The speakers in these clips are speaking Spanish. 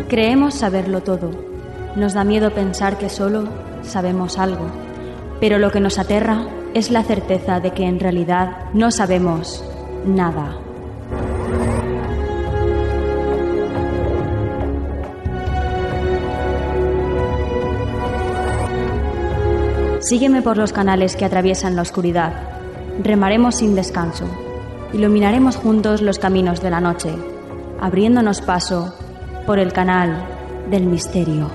Creemos saberlo todo. Nos da miedo pensar que solo sabemos algo. Pero lo que nos aterra es la certeza de que en realidad no sabemos nada. Sígueme por los canales que atraviesan la oscuridad. Remaremos sin descanso. Iluminaremos juntos los caminos de la noche, abriéndonos paso por el canal del misterio.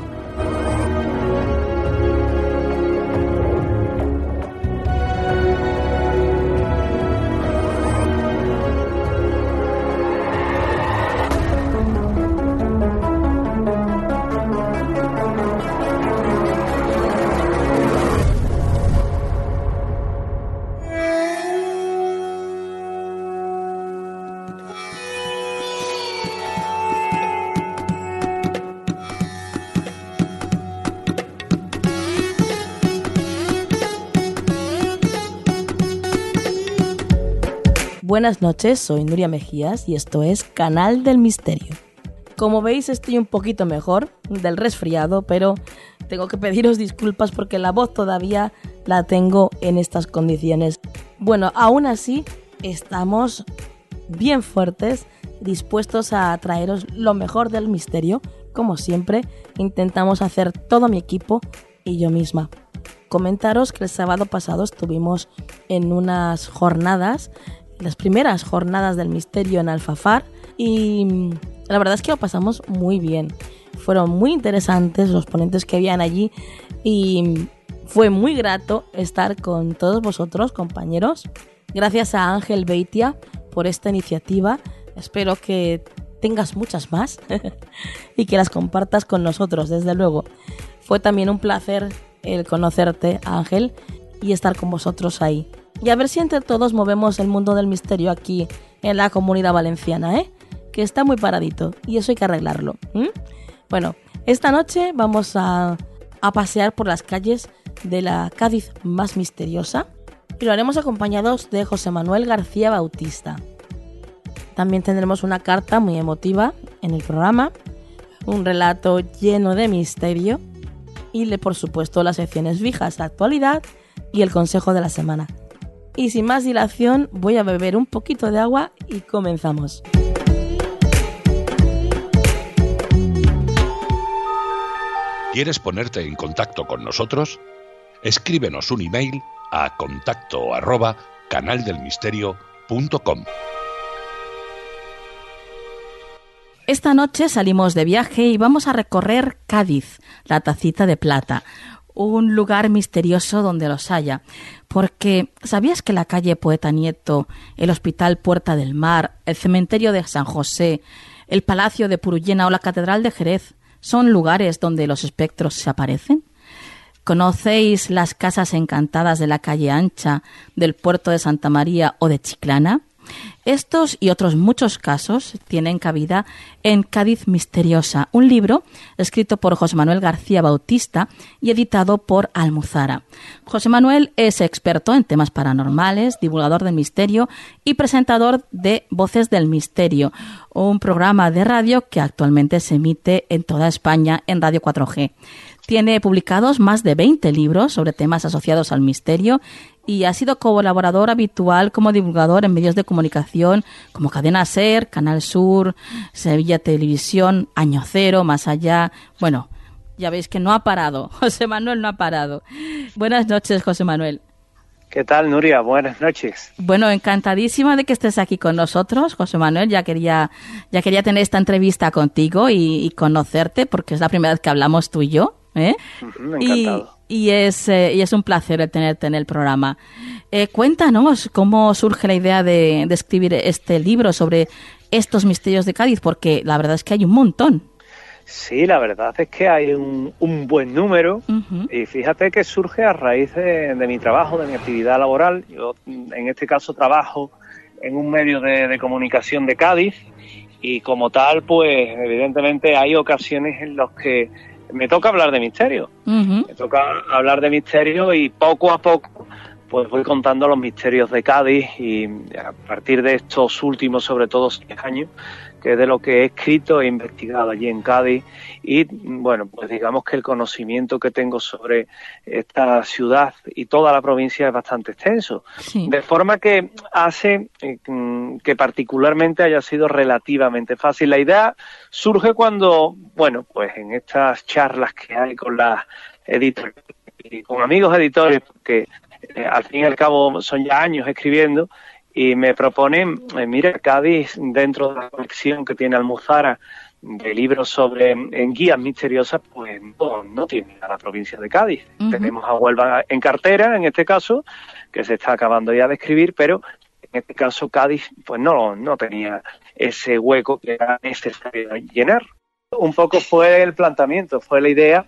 Buenas noches, soy Nuria Mejías y esto es Canal del Misterio. Como veis, estoy un poquito mejor del resfriado, pero tengo que pediros disculpas porque la voz todavía la tengo en estas condiciones. Bueno, aún así, estamos bien fuertes, dispuestos a traeros lo mejor del misterio. Como siempre, intentamos hacer todo mi equipo y yo misma. Comentaros que el sábado pasado estuvimos en unas jornadas, las primeras jornadas del misterio en Alfafar, y la verdad es que lo pasamos muy bien. Fueron muy interesantes los ponentes que habían allí y fue muy grato estar con todos vosotros, compañeros. Gracias a Ángel Beitia por esta iniciativa. Espero que tengas muchas más y que las compartas con nosotros, desde luego. Fue también un placer el conocerte, Ángel, y estar con vosotros ahí. Y a ver si entre todos movemos el mundo del misterio aquí en la Comunidad Valenciana, que está muy paradito y eso hay que arreglarlo. Bueno, esta noche vamos a pasear por las calles de la Cádiz más misteriosa y lo haremos acompañados de José Manuel García Bautista. También tendremos una carta muy emotiva en el programa, un relato lleno de misterio y, por supuesto, las secciones fijas, la actualidad y el consejo de la semana. Y sin más dilación, voy a beber un poquito de agua y comenzamos. ¿Quieres ponerte en contacto con nosotros? Escríbenos un email a contacto@canaldelmisterio.com. Esta noche salimos de viaje y vamos a recorrer Cádiz, la Tacita de Plata, un lugar misterioso donde los haya. Porque, ¿sabías que la calle Poeta Nieto, el Hospital Puerta del Mar, el Cementerio de San José, el Palacio de Purullena o la Catedral de Jerez son lugares donde los espectros se aparecen? ¿Conocéis las casas encantadas de la calle Ancha, del puerto de Santa María o de Chiclana? Estos y otros muchos casos tienen cabida en Cádiz Misteriosa, un libro escrito por José Manuel García Bautista y editado por Almuzara. José Manuel es experto en temas paranormales, divulgador del misterio y presentador de Voces del Misterio, un programa de radio que actualmente se emite en toda España en Radio 4G. Tiene publicados más de 20 libros sobre temas asociados al misterio y ha sido colaborador habitual como divulgador en medios de comunicación como Cadena SER, Canal Sur, Sevilla Televisión, Año Cero, Más Allá. Bueno, ya veis que no ha parado. José Manuel no ha parado. Buenas noches, José Manuel. ¿Qué tal, Nuria? Buenas noches. Bueno, encantadísima de que estés aquí con nosotros, José Manuel. Ya quería tener esta entrevista contigo y conocerte, porque es la primera vez que hablamos tú y yo. Encantado. Y es un placer el tenerte en el programa. Cuéntanos cómo surge la idea de escribir este libro sobre estos misterios de Cádiz, porque la verdad es que hay un montón. Sí, la verdad es que hay un buen número. Y fíjate que surge a raíz de mi trabajo, de mi actividad laboral. Yo en este caso trabajo en un medio de comunicación de Cádiz y como tal, pues evidentemente hay ocasiones en las que me toca hablar de misterio. Me toca hablar de misterio y poco a poco pues voy contando los misterios de Cádiz, y a partir de estos últimos, sobre todo 6 años, que es de lo que he escrito e investigado allí en Cádiz, y bueno, pues digamos que el conocimiento que tengo sobre esta ciudad y toda la provincia es bastante extenso, sí. De forma que hace que particularmente haya sido relativamente fácil. La idea surge cuando, bueno, pues en estas charlas que hay con las editores y con amigos editores, porque al fin y al cabo son ya años escribiendo, y me proponen, mira, Cádiz, dentro de la colección que tiene Almuzara de libros sobre guías misteriosas, pues no tiene a la provincia de Cádiz. Uh-huh. Tenemos a Huelva en cartera, en este caso, que se está acabando ya de escribir, pero en este caso Cádiz pues no tenía ese hueco que era necesario llenar. Un poco fue el planteamiento, fue la idea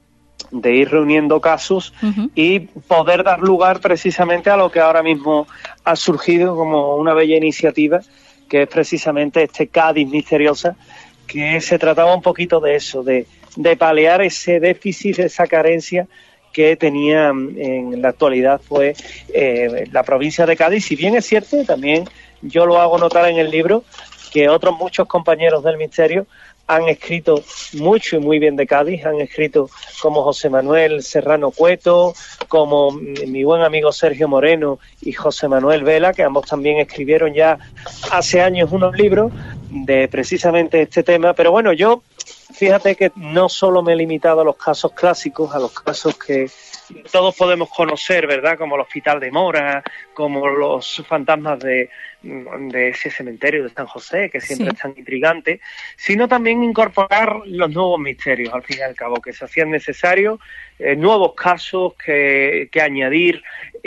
de ir reuniendo casos, uh-huh, y poder dar lugar precisamente a lo que ahora mismo ha surgido como una bella iniciativa, que es precisamente este Cádiz Misteriosa, que se trataba un poquito de eso, de paliar ese déficit, esa carencia que tenía en la actualidad pues la provincia de Cádiz. Si bien es cierto, también yo lo hago notar en el libro, que otros muchos compañeros del misterio han escrito mucho y muy bien de Cádiz, han escrito como José Manuel Serrano Cueto, como mi buen amigo Sergio Moreno y José Manuel Vela, que ambos también escribieron ya hace años unos libros de precisamente este tema. Pero bueno, yo, fíjate que no solo me he limitado a los casos clásicos, a los casos que todos podemos conocer, ¿verdad? Como el Hospital de Mora, como los fantasmas de ese cementerio de San José, que siempre es tan intrigante, sino también incorporar los nuevos misterios, al fin y al cabo, que se hacían necesarios, nuevos casos que añadir,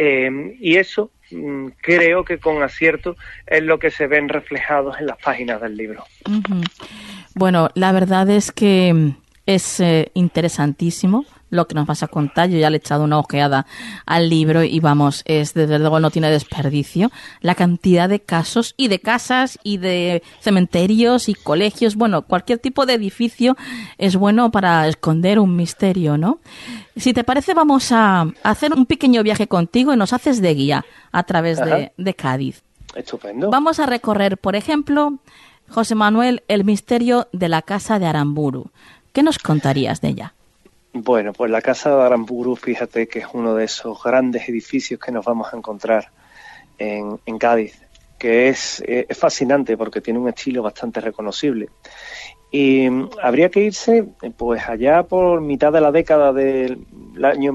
y eso creo que con acierto es lo que se ven reflejados en las páginas del libro. Uh-huh. Bueno, la verdad es que es interesantísimo lo que nos vas a contar. Yo ya le he echado una ojeada al libro y vamos, desde luego no tiene desperdicio. La cantidad de casos y de casas y de cementerios y colegios, bueno, cualquier tipo de edificio es bueno para esconder un misterio, ¿no? Si te parece, vamos a hacer un pequeño viaje contigo y nos haces de guía a través de Cádiz. Estupendo. Vamos a recorrer, por ejemplo, José Manuel, el misterio de la Casa de Aramburu. ¿Qué nos contarías de ella? Bueno, pues la Casa de Aramburu, fíjate que es uno de esos grandes edificios que nos vamos a encontrar en Cádiz, que es fascinante porque tiene un estilo bastante reconocible. Y habría que irse pues allá por mitad de la década del año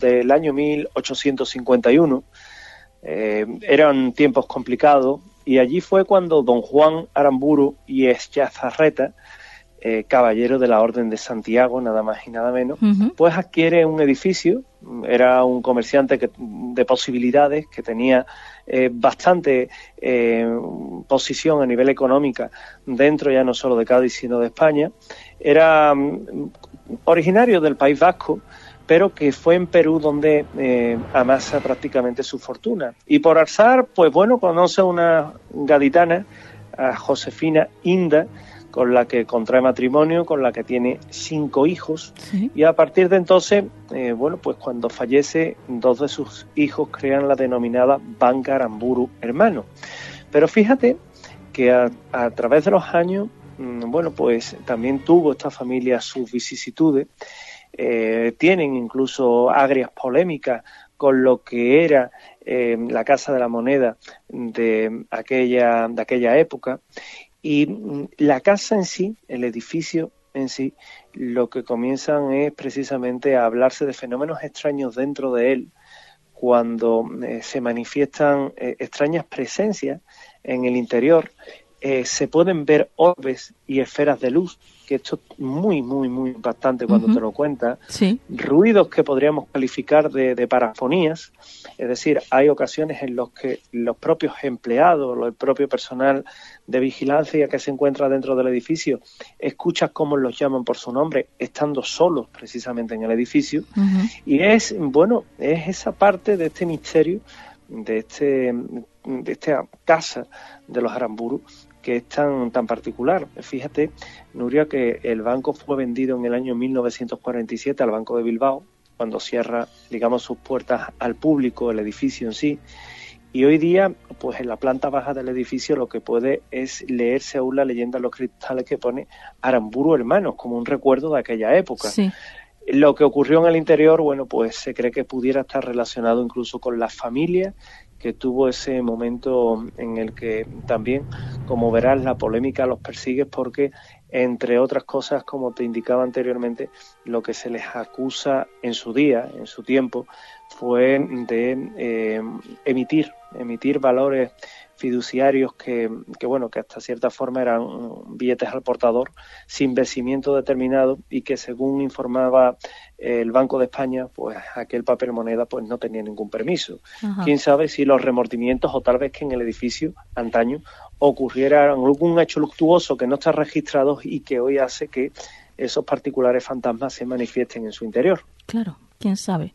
1851. Eran tiempos complicados, y allí fue cuando don Juan Aramburu y Eschazarreta, caballero de la Orden de Santiago, nada más y nada menos, uh-huh, pues adquiere un edificio. Era un comerciante de posibilidades, que tenía bastante posición a nivel económica dentro ya no solo de Cádiz sino de España. Era originario del País Vasco, pero que fue en Perú donde amasa prácticamente su fortuna. Y por azar, pues bueno, conoce a una gaditana, a Josefina Inda, con la que contrae matrimonio, con la que tiene 5 hijos, sí. Y a partir de entonces, bueno, pues cuando fallece, 2 de sus hijos crean la denominada Banca Aramburu Hermano. Pero fíjate que a través de los años, bueno, pues también tuvo esta familia sus vicisitudes, tienen incluso agrias polémicas con lo que era la Casa de la Moneda de aquella época. Y la casa en sí, el edificio en sí, lo que comienzan es precisamente a hablarse de fenómenos extraños dentro de él, cuando se manifiestan extrañas presencias en el interior. Se pueden ver orbes y esferas de luz, que esto es muy, muy, muy impactante cuando te lo cuentas. Sí. Ruidos que podríamos calificar de parafonías, es decir, hay ocasiones en los que los propios empleados, el propio personal de vigilancia que se encuentra dentro del edificio, escuchas cómo los llaman por su nombre, estando solos precisamente en el edificio. Uh-huh. Y es esa parte de este misterio, de esta casa de los Aramburu, que es tan particular. Fíjate, Nuria, que el banco fue vendido en el año 1947 al Banco de Bilbao, cuando cierra, digamos, sus puertas al público, el edificio en sí. Y hoy día, pues en la planta baja del edificio lo que puede es leerse aún la leyenda en los cristales que pone Aramburu Hermanos, como un recuerdo de aquella época. Sí. Lo que ocurrió en el interior, bueno, pues se cree que pudiera estar relacionado incluso con la familia que tuvo ese momento en el que también, como verás, la polémica los persigue porque, entre otras cosas, como te indicaba anteriormente, lo que se les acusa en su día, en su tiempo, fue de emitir valores fiduciarios que hasta cierta forma eran billetes al portador sin vencimiento determinado y que, según informaba el Banco de España, pues aquel papel moneda pues no tenía ningún permiso. Ajá. Quién sabe si los remordimientos o tal vez que en el edificio antaño ocurriera algún hecho luctuoso que no está registrado y que hoy hace que esos particulares fantasmas se manifiesten en su interior. Claro, quién sabe.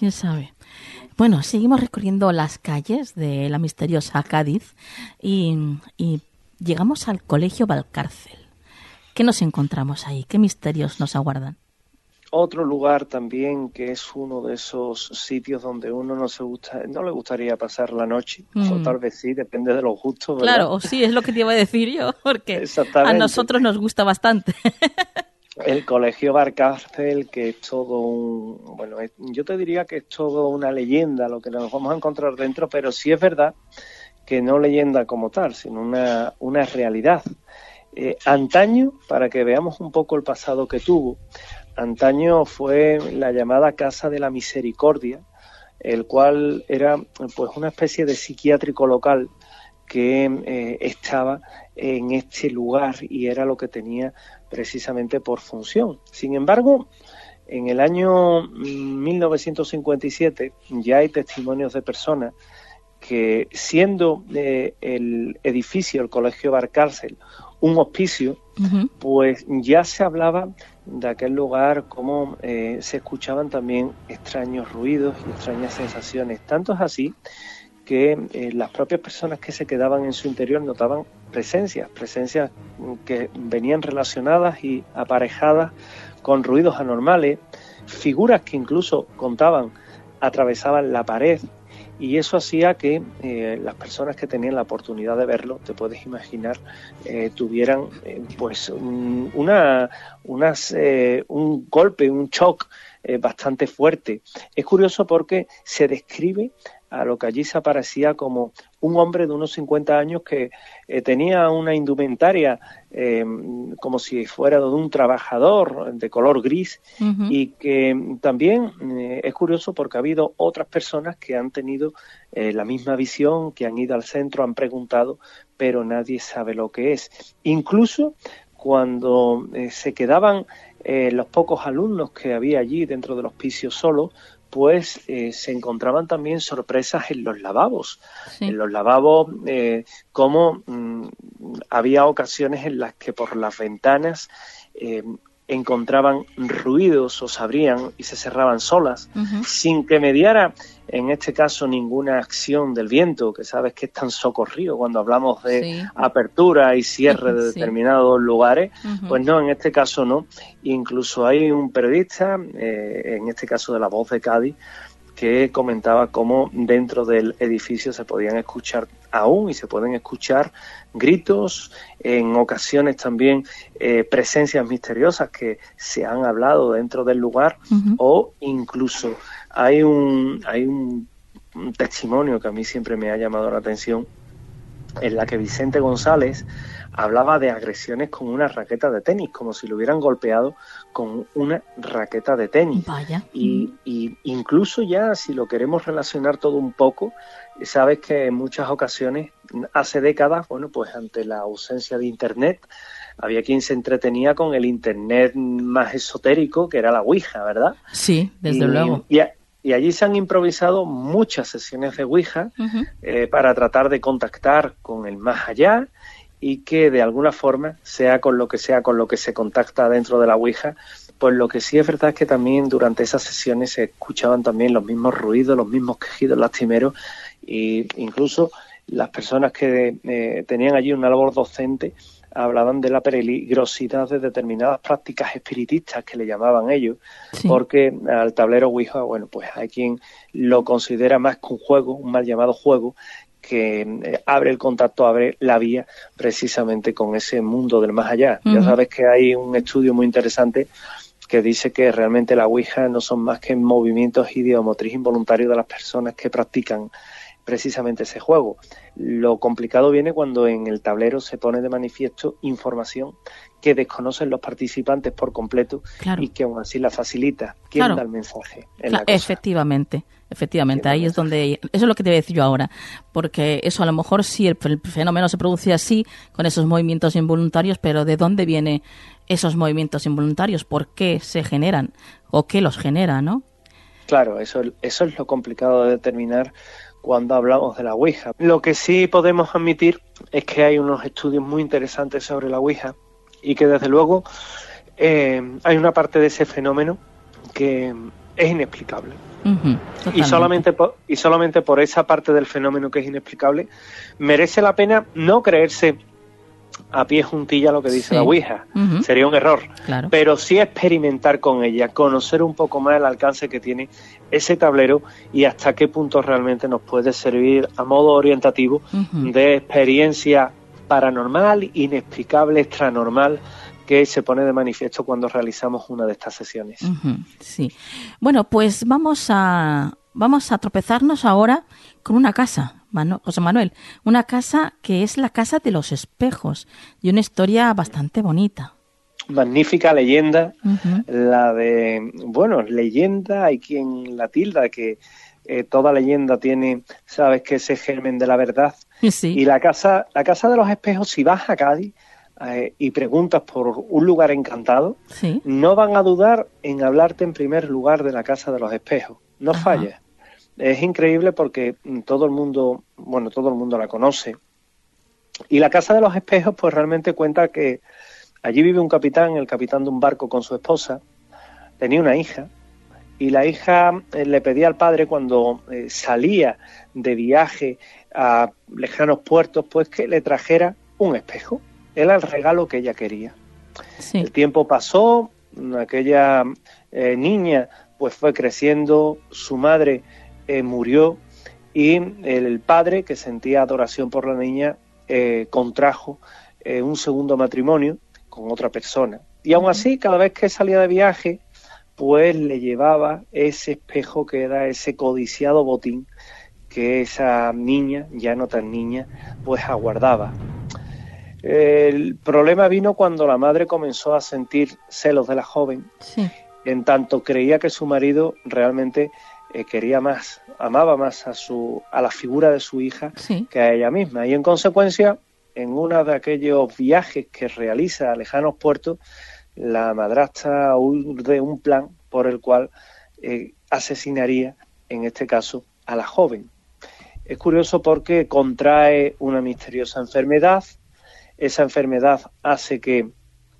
Bueno, seguimos recorriendo las calles de la misteriosa Cádiz y llegamos al Colegio Valcárcel. ¿Qué nos encontramos ahí? ¿Qué misterios nos aguardan? Otro lugar también que es uno de esos sitios donde uno no le gustaría pasar la noche, o tal vez sí, depende de los gustos, ¿verdad? Claro, o sí, es lo que te iba a decir yo, porque a nosotros nos gusta bastante. El Colegio Valcárcel, que es todo yo te diría que es todo una leyenda lo que nos vamos a encontrar dentro, pero sí es verdad que no leyenda como tal, sino una realidad. Antaño, para que veamos un poco el pasado que tuvo, antaño fue la llamada Casa de la Misericordia, el cual era pues una especie de psiquiátrico local que estaba en este lugar y era lo que tenía precisamente por función. Sin embargo, en el año 1957 ya hay testimonios de personas que, siendo el edificio, el Colegio Valcárcel, un hospicio, uh-huh, pues ya se hablaba de aquel lugar como se escuchaban también extraños ruidos y extrañas sensaciones. Tanto es así que las propias personas que se quedaban en su interior notaban presencias que venían relacionadas y aparejadas con ruidos anormales, figuras que incluso contaban atravesaban la pared, y eso hacía que las personas que tenían la oportunidad de verlo, te puedes imaginar, tuvieran un golpe, un shock bastante fuerte. Es curioso porque se describe a lo que allí se aparecía como un hombre de unos 50 años que tenía una indumentaria como si fuera de un trabajador de color gris, uh-huh, y que también es curioso porque ha habido otras personas que han tenido la misma visión, que han ido al centro, han preguntado, pero nadie sabe lo que es. Incluso cuando se quedaban los pocos alumnos que había allí dentro del hospicio solos, pues se encontraban también sorpresas en los lavabos. Sí. En los lavabos, como había ocasiones en las que por las ventanas encontraban ruidos o se abrían y se cerraban solas, uh-huh, sin que mediara, en este caso, ninguna acción del viento, que sabes que es tan socorrido cuando hablamos de sí, apertura y cierre de determinados lugares, uh-huh, pues no, en este caso no. Incluso hay un periodista, en este caso de La Voz de Cádiz, que comentaba cómo dentro del edificio se podían escuchar aún y se pueden escuchar gritos, en ocasiones también presencias misteriosas que se han hablado dentro del lugar, uh-huh, o incluso hay un testimonio que a mí siempre me ha llamado la atención, en la que Vicente González hablaba de agresiones con una raqueta de tenis, como si lo hubieran golpeado con una raqueta de tenis. Vaya. Y incluso ya, si lo queremos relacionar todo un poco, sabes que en muchas ocasiones, hace décadas, bueno, pues ante la ausencia de Internet, había quien se entretenía con el Internet más esotérico, que era la Ouija, ¿verdad? Sí, desde luego. Y allí se han improvisado muchas sesiones de Ouija, uh-huh, para tratar de contactar con el más allá, y que de alguna forma, sea con lo que se contacta dentro de la Ouija, pues lo que sí es verdad es que también durante esas sesiones se escuchaban también los mismos ruidos, los mismos quejidos lastimeros, e incluso las personas que tenían allí una labor docente hablaban de la peligrosidad de determinadas prácticas espiritistas, que le llamaban ellos, porque al tablero Ouija, bueno, pues hay quien lo considera más que un juego, un mal llamado juego, que abre el contacto, abre la vía precisamente con ese mundo del más allá. Ya sabes que hay un estudio muy interesante que dice que realmente la Ouija no son más que movimientos ideomotriz involuntarios de las personas que practican precisamente ese juego. Lo complicado viene cuando en el tablero se pone de manifiesto información que desconocen los participantes por completo, y que aún así la facilita. ¿Quién da el mensaje? Efectivamente, ahí es donde... Eso es lo que te voy a decir yo ahora, porque eso a lo mejor sí, el fenómeno se produce así, con esos movimientos involuntarios, pero ¿de dónde vienen esos movimientos involuntarios? ¿Por qué se generan? ¿O qué los genera, no? Claro, eso es lo complicado de determinar cuando hablamos de la Ouija. Lo que sí podemos admitir es que hay unos estudios muy interesantes sobre la Ouija, y que desde luego hay una parte de ese fenómeno que es inexplicable. Y solamente por esa parte del fenómeno que es inexplicable merece la pena no creerse a pie juntilla lo que dice la Ouija. Sería un error. Claro. Pero sí experimentar con ella, conocer un poco más el alcance que tiene ese tablero y hasta qué punto realmente nos puede servir a modo orientativo de experiencia paranormal, inexplicable, extranormal, que se pone de manifiesto cuando realizamos una de estas sesiones. Sí. Bueno, pues vamos a tropezarnos ahora con una casa, José Manuel, una casa que es la Casa de los Espejos, y una historia bastante bonita. Magnífica leyenda, la de, bueno, leyenda, hay quien la tilda, que toda leyenda tiene, sabes, que ese germen de la verdad. Sí. Y la casa de los Espejos, si vas a Cádiz y preguntas por un lugar encantado, no van a dudar en hablarte en primer lugar de la Casa de los Espejos. No falles. Es increíble porque todo el mundo la conoce. Y la Casa de los Espejos, pues realmente cuenta que allí vive un capitán, el capitán de un barco con su esposa, tenía una hija, y la hija le pedía al padre, cuando salía de viaje a lejanos puertos, pues que le trajera un espejo. Era el regalo que ella quería. Sí. El tiempo pasó, aquella niña pues fue creciendo, su madre murió, y el padre, que sentía adoración por la niña, contrajo un segundo matrimonio con otra persona. Y aún así, cada vez que salía de viaje, pues le llevaba ese espejo, que era ese codiciado botín que esa niña, ya no tan niña, pues aguardaba. El problema vino cuando la madre comenzó a sentir celos de la joven, en tanto creía que su marido realmente quería más, amaba más a la figura de su hija que a ella misma, y en consecuencia, en uno de aquellos viajes que realiza a lejanos puertos, la madrastra urde un plan por el cual asesinaría, en este caso, a la joven. Es curioso porque contrae una misteriosa enfermedad. Esa enfermedad hace que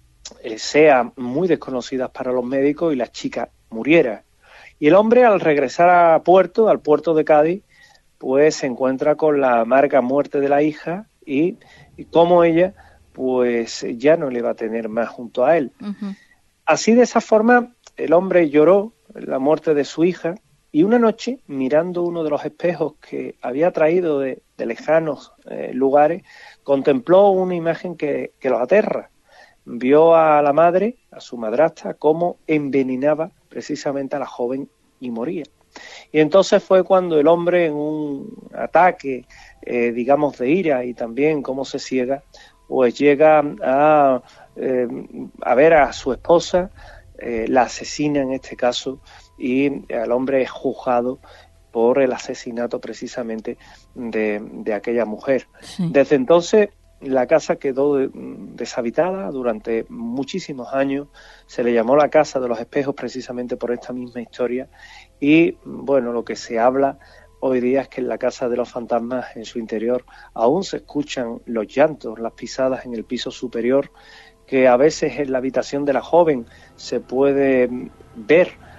sea muy desconocida para los médicos y la chica muriera. Y el hombre, al regresar al puerto de Cádiz, pues se encuentra con la amarga muerte de la hija, y como ella, pues ya no le va a tener más junto a él. Así, de esa forma, el hombre lloró la muerte de su hija, y una noche, mirando uno de los espejos que había traído de lejanos lugares, contempló una imagen que lo aterra. Vio a la madre, a su madrastra, cómo envenenaba precisamente a la joven y moría. Y entonces fue cuando el hombre, en un ataque, digamos, de ira, y también cómo se ciega, pues llega a ver a su esposa, la asesina en este caso, y el hombre es juzgado por el asesinato precisamente de aquella mujer. Desde entonces la casa quedó deshabitada durante muchísimos años. Se le llamó la Casa de los Espejos precisamente por esta misma historia, y bueno, lo que se habla hoy día es que en la Casa de los Fantasmas, en su interior, aún se escuchan los llantos, las pisadas en el piso superior, que a veces en la habitación de la joven se puede ver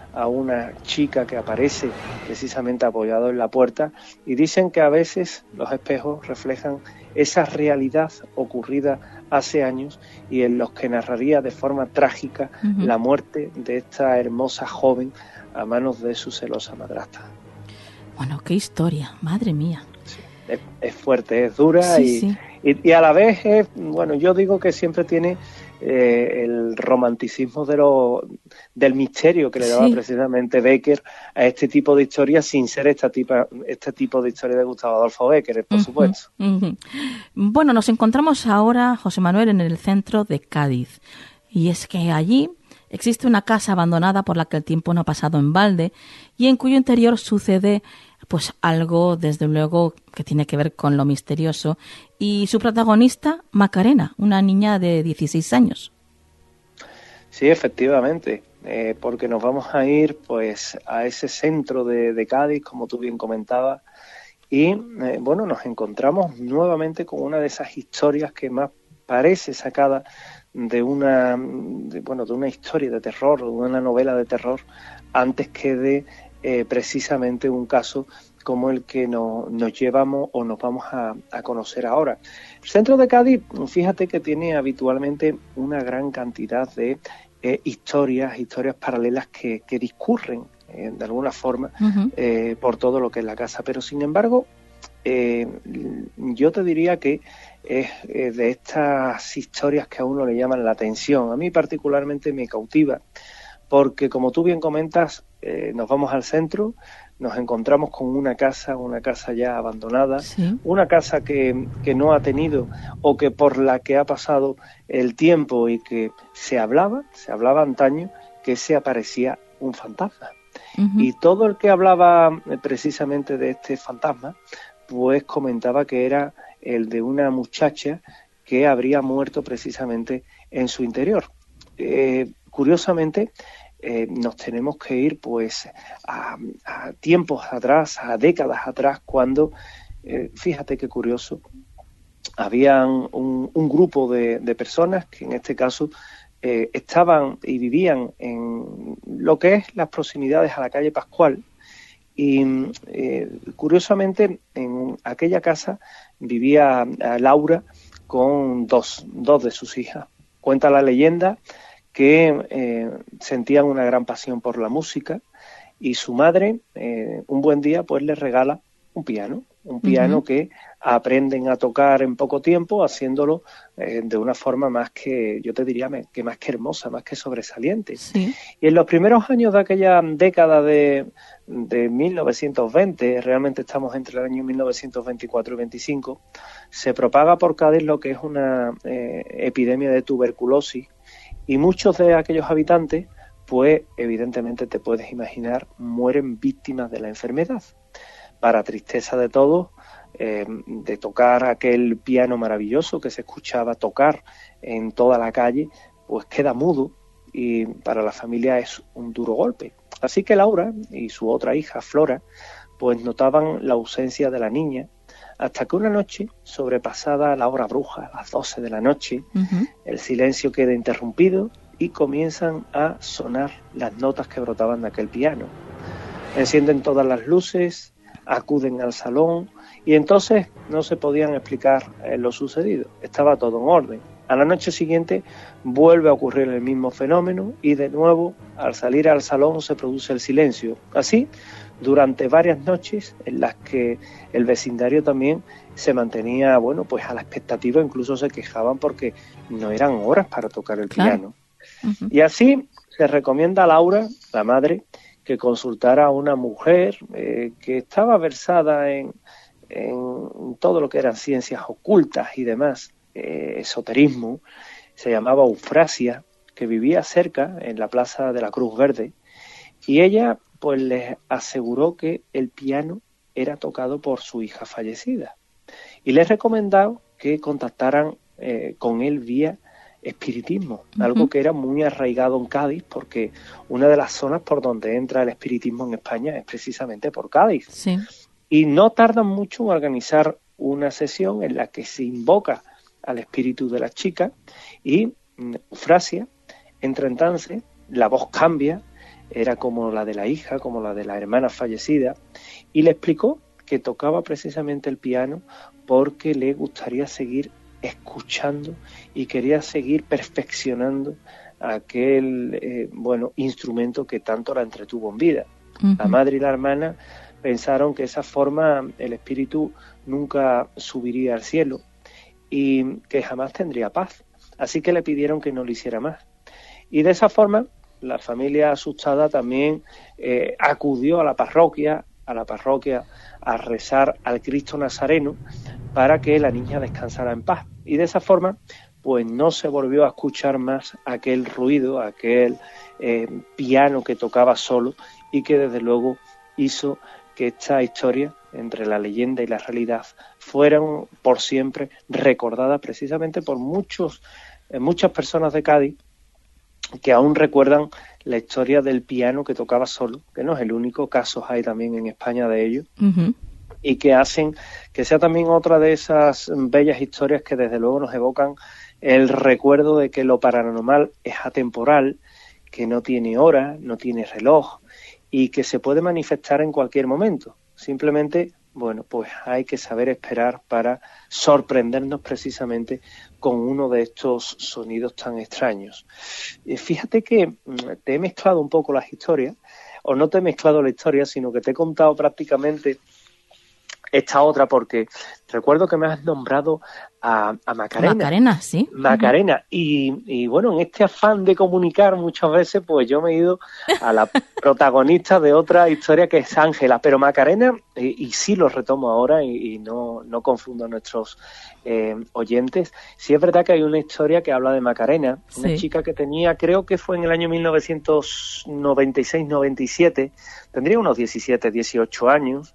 a una chica que aparece precisamente apoyado en la puerta, y dicen que a veces los espejos reflejan esa realidad ocurrida hace años y en los que narraría de forma trágica la muerte de esta hermosa joven a manos de su celosa madrastra. Bueno, qué historia, madre mía. Sí, es fuerte, es dura, sí. Y a la vez es, bueno, yo digo que siempre tiene el romanticismo del misterio que le daba precisamente Bécquer a este tipo de historias, sin ser este tipo de historia de Gustavo Adolfo Bécquer, por supuesto. Bueno, nos encontramos ahora, José Manuel, en el centro de Cádiz, y es que allí existe una casa abandonada por la que el tiempo no ha pasado en balde y en cuyo interior sucede pues algo, desde luego, que tiene que ver con lo misterioso, y su protagonista, Macarena, una niña de 16 años. Sí, efectivamente, porque nos vamos a ir pues a ese centro de Cádiz, como tú bien comentabas, y bueno, nos encontramos nuevamente con una de esas historias que más parece sacada de una historia de terror, de una novela de terror, antes que de precisamente un caso como el que nos llevamos o nos vamos a conocer ahora. El centro de Cádiz, fíjate que tiene habitualmente una gran cantidad de historias paralelas que discurren de alguna forma por todo lo que es la casa, pero sin embargo yo te diría que es de estas historias que a uno le llaman la atención. A mí particularmente me cautiva porque, como tú bien comentas, nos vamos al centro, nos encontramos con una casa ya abandonada, una casa que no ha tenido o que por la que ha pasado el tiempo y que se hablaba antaño que se aparecía un fantasma. Y todo el que hablaba precisamente de este fantasma, pues comentaba que era el de una muchacha que habría muerto precisamente en su interior. Curiosamente, nos tenemos que ir pues a tiempos atrás, a décadas atrás, cuando, fíjate qué curioso, habían un grupo de personas que en este caso estaban y vivían en lo que es las proximidades a la calle Pascual, y curiosamente en aquella casa vivía Laura con dos de sus hijas. Cuenta la leyenda que sentían una gran pasión por la música, y su madre un buen día pues les regala un piano que aprenden a tocar en poco tiempo, haciéndolo de una forma más que, yo te diría, que más que hermosa, más que sobresaliente. Sí. Y en los primeros años de aquella década de 1920, realmente estamos entre el año 1924 y 25, se propaga por Cádiz lo que es una epidemia de tuberculosis, y muchos de aquellos habitantes, pues evidentemente te puedes imaginar, mueren víctimas de la enfermedad. Para tristeza de todos, de tocar aquel piano maravilloso que se escuchaba tocar en toda la calle, pues queda mudo, y para la familia es un duro golpe. Así que Laura y su otra hija, Flora, pues notaban la ausencia de la niña, hasta que una noche, sobrepasada la hora bruja, a las 12 de la noche, el silencio queda interrumpido y comienzan a sonar las notas que brotaban de aquel piano. Encienden todas las luces, acuden al salón, y entonces no se podían explicar lo sucedido. Estaba todo en orden. A la noche siguiente vuelve a ocurrir el mismo fenómeno, y de nuevo, al salir al salón, se produce el silencio. Así, durante varias noches en las que el vecindario también se mantenía, bueno, pues a la expectativa, incluso se quejaban porque no eran horas para tocar el piano. Y así se recomienda a Laura, la madre, que consultara a una mujer que estaba versada en todo lo que eran ciencias ocultas y demás, esoterismo. Se llamaba Eufrasia, que vivía cerca, en la plaza de la Cruz Verde, y ella pues les aseguró que el piano era tocado por su hija fallecida, y les recomendó que contactaran con él vía espiritismo, algo que era muy arraigado en Cádiz, porque una de las zonas por donde entra el espiritismo en España es precisamente por Cádiz. Sí. Y no tardan mucho en organizar una sesión en la que se invoca al espíritu de la chica, y Eufrasia entra en trance, la voz cambia, era como la de la hija, como la de la hermana fallecida, y le explicó que tocaba precisamente el piano porque le gustaría seguir escuchando y quería seguir perfeccionando aquel instrumento que tanto la entretuvo en vida. Uh-huh. La madre y la hermana pensaron que de esa forma el espíritu nunca subiría al cielo y que jamás tendría paz. Así que le pidieron que no lo hiciera más. Y de esa forma, la familia asustada también acudió a la parroquia a rezar al Cristo Nazareno para que la niña descansara en paz. Y de esa forma, pues no se volvió a escuchar más aquel ruido, aquel piano que tocaba solo y que desde luego hizo que esta historia entre la leyenda y la realidad fueran por siempre recordadas precisamente por muchas personas de Cádiz que aún recuerdan la historia del piano que tocaba solo, que no es el único, casos hay también en España de ello, uh-huh. Y que hacen que sea también otra de esas bellas historias que desde luego nos evocan el recuerdo de que lo paranormal es atemporal, que no tiene hora, no tiene reloj y que se puede manifestar en cualquier momento. Simplemente, bueno, pues hay que saber esperar para sorprendernos precisamente con uno de estos sonidos tan extraños. Fíjate que te he mezclado un poco las historias, o no te he mezclado la historia, sino que te he contado prácticamente esta otra, porque recuerdo que me has nombrado a Macarena. Macarena, sí. Macarena. Y bueno, en este afán de comunicar muchas veces, pues yo me he ido a la protagonista de otra historia que es Ángela. Pero Macarena, y sí lo retomo ahora y no confundo a nuestros oyentes, sí es verdad que hay una historia que habla de Macarena, una chica que tenía, creo que fue en el año 1996-97, tendría unos 17, 18 años,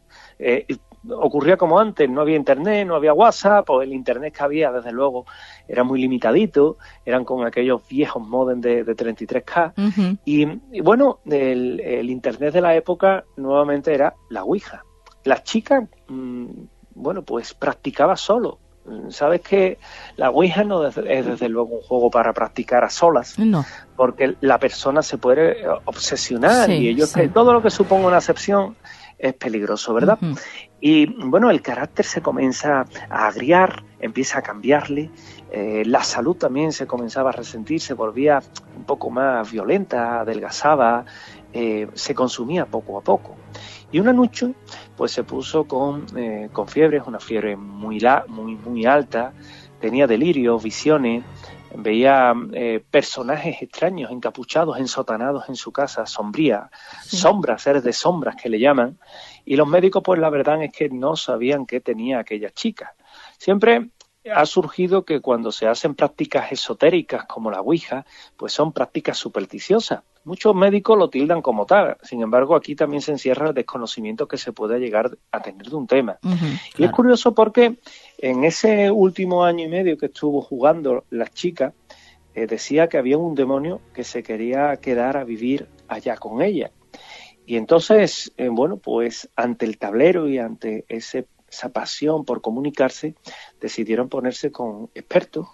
ocurría como antes, no había internet, no había WhatsApp, pues el internet que había, desde luego, era muy limitadito, eran con aquellos viejos módems de 33K, uh-huh. y bueno, el internet de la época nuevamente era la Ouija. La chica, bueno, pues practicaba solo. Sabes que la Ouija no es desde luego un juego para practicar a solas, no, porque la persona se puede obsesionar y ellos todo lo que suponga una excepción es peligroso, ¿verdad? Uh-huh. Y bueno, el carácter se comienza a agriar, empieza a cambiarle, la salud también se comenzaba a resentir, se volvía un poco más violenta, adelgazaba, se consumía poco a poco. Y una noche, pues se puso con fiebre, una fiebre muy alta, tenía delirios, visiones, veía personajes extraños, encapuchados, ensotanados en su casa, sombría, sombras, seres de sombras que le llaman, y los médicos, pues la verdad es que no sabían qué tenía aquella chica. Siempre ha surgido que cuando se hacen prácticas esotéricas como la Ouija, pues son prácticas supersticiosas. Muchos médicos lo tildan como tal, sin embargo aquí también se encierra el desconocimiento que se puede llegar a tener de un tema. Uh-huh, claro. Y es curioso porque en ese último año y medio que estuvo jugando la chica, decía que había un demonio que se quería quedar a vivir allá con ella. Y entonces, bueno, pues ante el tablero y ante esa pasión por comunicarse, decidieron ponerse con expertos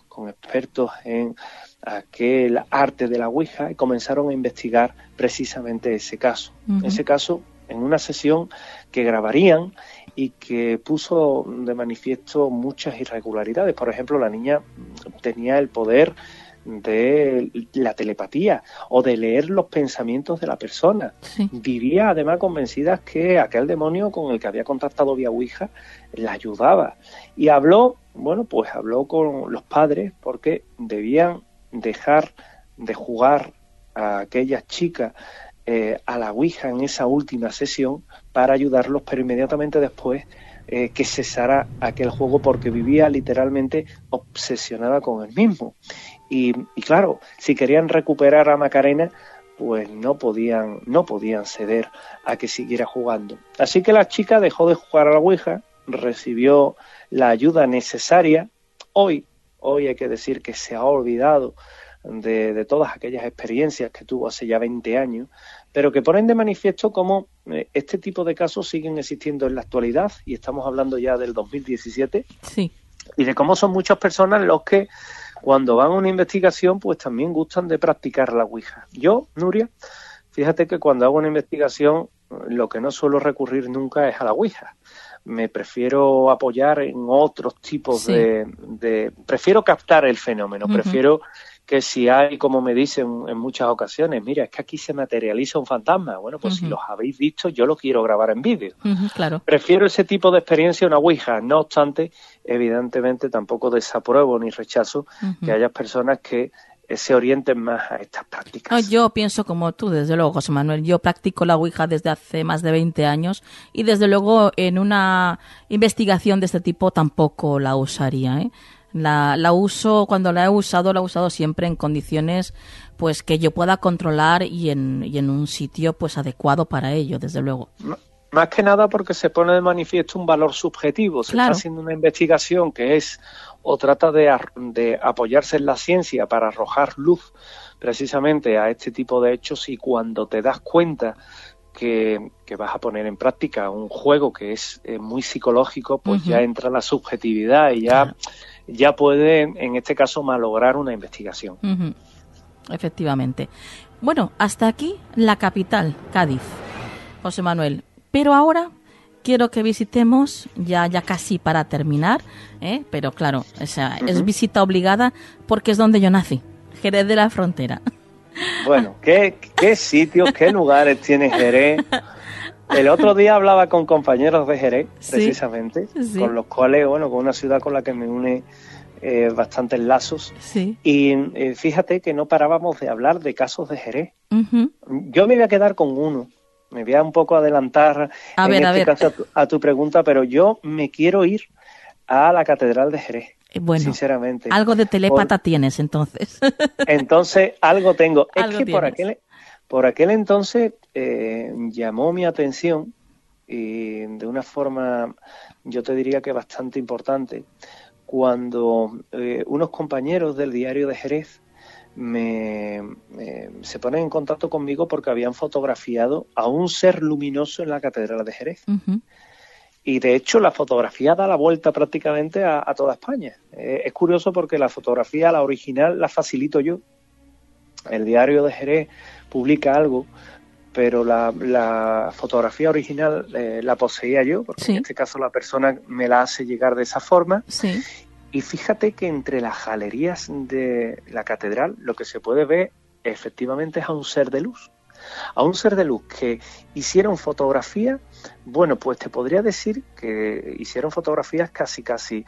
en aquel arte de la Ouija y comenzaron a investigar precisamente ese caso. Uh-huh. Ese caso en una sesión que grabarían y que puso de manifiesto muchas irregularidades. Por ejemplo, la niña tenía el poder de la telepatía o de leer los pensamientos de la persona. Sí. Vivía además convencida que aquel demonio con el que había contactado vía Ouija la ayudaba. Y habló con los padres porque debían dejar de jugar a aquellas chicas a la Ouija en esa última sesión para ayudarlos, pero inmediatamente después que cesara aquel juego porque vivía literalmente obsesionada con el mismo. Y claro, si querían recuperar a Macarena, pues no podían ceder a que siguiera jugando. Así que la chica dejó de jugar a la Ouija, recibió la ayuda necesaria. Hoy hay que decir que se ha olvidado de todas aquellas experiencias que tuvo hace ya 20 años, pero que ponen de manifiesto cómo este tipo de casos siguen existiendo en la actualidad, y estamos hablando ya del 2017, sí, y de cómo son muchas personas los que cuando van a una investigación pues también gustan de practicar la Ouija. Yo, Nuria, fíjate que cuando hago una investigación, lo que no suelo recurrir nunca es a la Ouija. Me prefiero apoyar en otros tipos prefiero captar el fenómeno, prefiero que si hay, como me dicen en muchas ocasiones, mira, es que aquí se materializa un fantasma. Bueno, pues si los habéis visto, yo lo quiero grabar en vídeo. Claro. Prefiero ese tipo de experiencia a una Ouija. No obstante, evidentemente tampoco desapruebo ni rechazo que haya personas que se orienten más a estas prácticas. Yo pienso como tú, desde luego, José Manuel. Yo practico la Ouija desde hace más de 20 años y desde luego en una investigación de este tipo tampoco la usaría, ¿eh? La uso, cuando la he usado siempre en condiciones pues que yo pueda controlar y en un sitio pues adecuado para ello, desde luego. Más que nada porque se pone de manifiesto un valor subjetivo. Se Claro. está haciendo una investigación que es o trata de apoyarse en la ciencia para arrojar luz precisamente a este tipo de hechos, y cuando te das cuenta que vas a poner en práctica un juego que es muy psicológico, pues ya entra la subjetividad y ya puede, en este caso, malograr una investigación. Efectivamente. Bueno, hasta aquí la capital, Cádiz, José Manuel. Pero ahora quiero que visitemos, ya casi para terminar, pero claro, o sea, es visita obligada porque es donde yo nací, Jerez de la Frontera. Bueno, ¿qué sitios, qué lugares tiene Jerez? El otro día hablaba con compañeros de Jerez, precisamente, con los cuales, con una ciudad con la que me une bastantes lazos. Sí. Y fíjate que no parábamos de hablar de casos de Jerez. Yo me voy a quedar con uno. Me voy a un poco adelantar caso a tu pregunta, pero yo me quiero ir a la Catedral de Jerez. Bueno, sinceramente. Algo de telépata tienes, entonces. Entonces, algo tengo. Algo es que por aquel entonces llamó mi atención, y de una forma, yo te diría que bastante importante, cuando unos compañeros del diario de Jerez se ponen en contacto conmigo porque habían fotografiado a un ser luminoso en la Catedral de Jerez. Y de hecho la fotografía da la vuelta prácticamente a toda España. Es curioso porque la fotografía, la original, la facilito yo. El diario de Jerez publica algo, pero la fotografía original la poseía yo, porque en este caso la persona me la hace llegar de esa forma. Sí. Y fíjate que entre las galerías de la catedral lo que se puede ver efectivamente es a un ser de luz. A un ser de luz que hicieron fotografía, bueno, pues te podría decir que hicieron fotografías casi,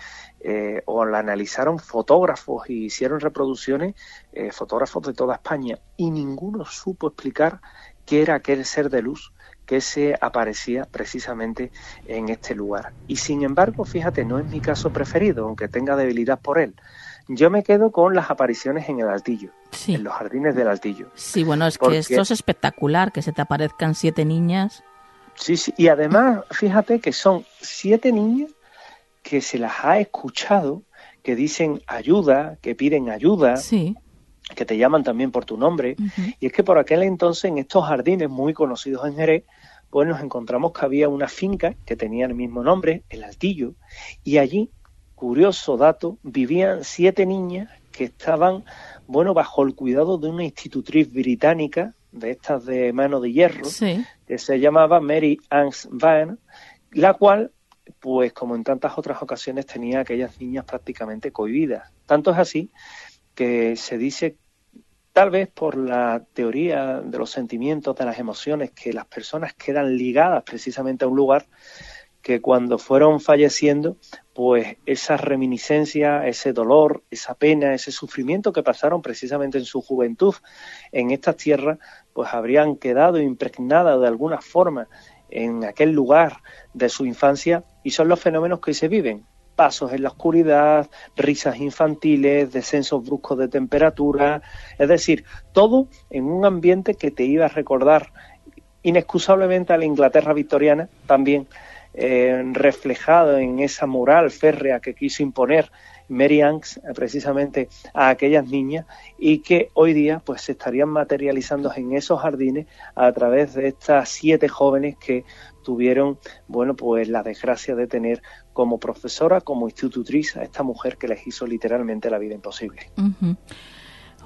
o la analizaron fotógrafos y hicieron reproducciones, fotógrafos de toda España, y ninguno supo explicar qué era aquel ser de luz que se aparecía precisamente en este lugar. Y sin embargo, fíjate, no es mi caso preferido, aunque tenga debilidad por él. Yo me quedo con las apariciones en el Altillo, en los jardines del Altillo. Sí, bueno, es que esto es espectacular, que se te aparezcan 7 niñas. Sí, y además, fíjate que son 7 niñas que se las ha escuchado, que dicen ayuda, que piden ayuda, que te llaman también por tu nombre. Y es que por aquel entonces, en estos jardines muy conocidos en Jerez, pues nos encontramos que había una finca que tenía el mismo nombre, el Altillo, y allí, curioso dato, vivían 7 niñas que estaban, bajo el cuidado de una institutriz británica, de estas de mano de hierro, que se llamaba Mary Ann Vane, la cual, pues como en tantas otras ocasiones, tenía a aquellas niñas prácticamente cohibidas. Tanto es así que se dice, tal vez por la teoría de los sentimientos, de las emociones, que las personas quedan ligadas precisamente a un lugar, que cuando fueron falleciendo, pues esa reminiscencia, ese dolor, esa pena, ese sufrimiento que pasaron precisamente en su juventud en estas tierras, pues habrían quedado impregnadas de alguna forma en aquel lugar de su infancia, y son los fenómenos que hoy se viven. Pasos en la oscuridad, risas infantiles, descensos bruscos de temperatura, es decir, todo en un ambiente que te iba a recordar inexcusablemente a la Inglaterra victoriana, también reflejado en esa moral férrea que quiso imponer Mary Ann precisamente a aquellas niñas, y que hoy día pues se estarían materializando en esos jardines a través de estas 7 jóvenes que tuvieron, pues la desgracia de tener como profesora, como institutriz a esta mujer que les hizo literalmente la vida imposible.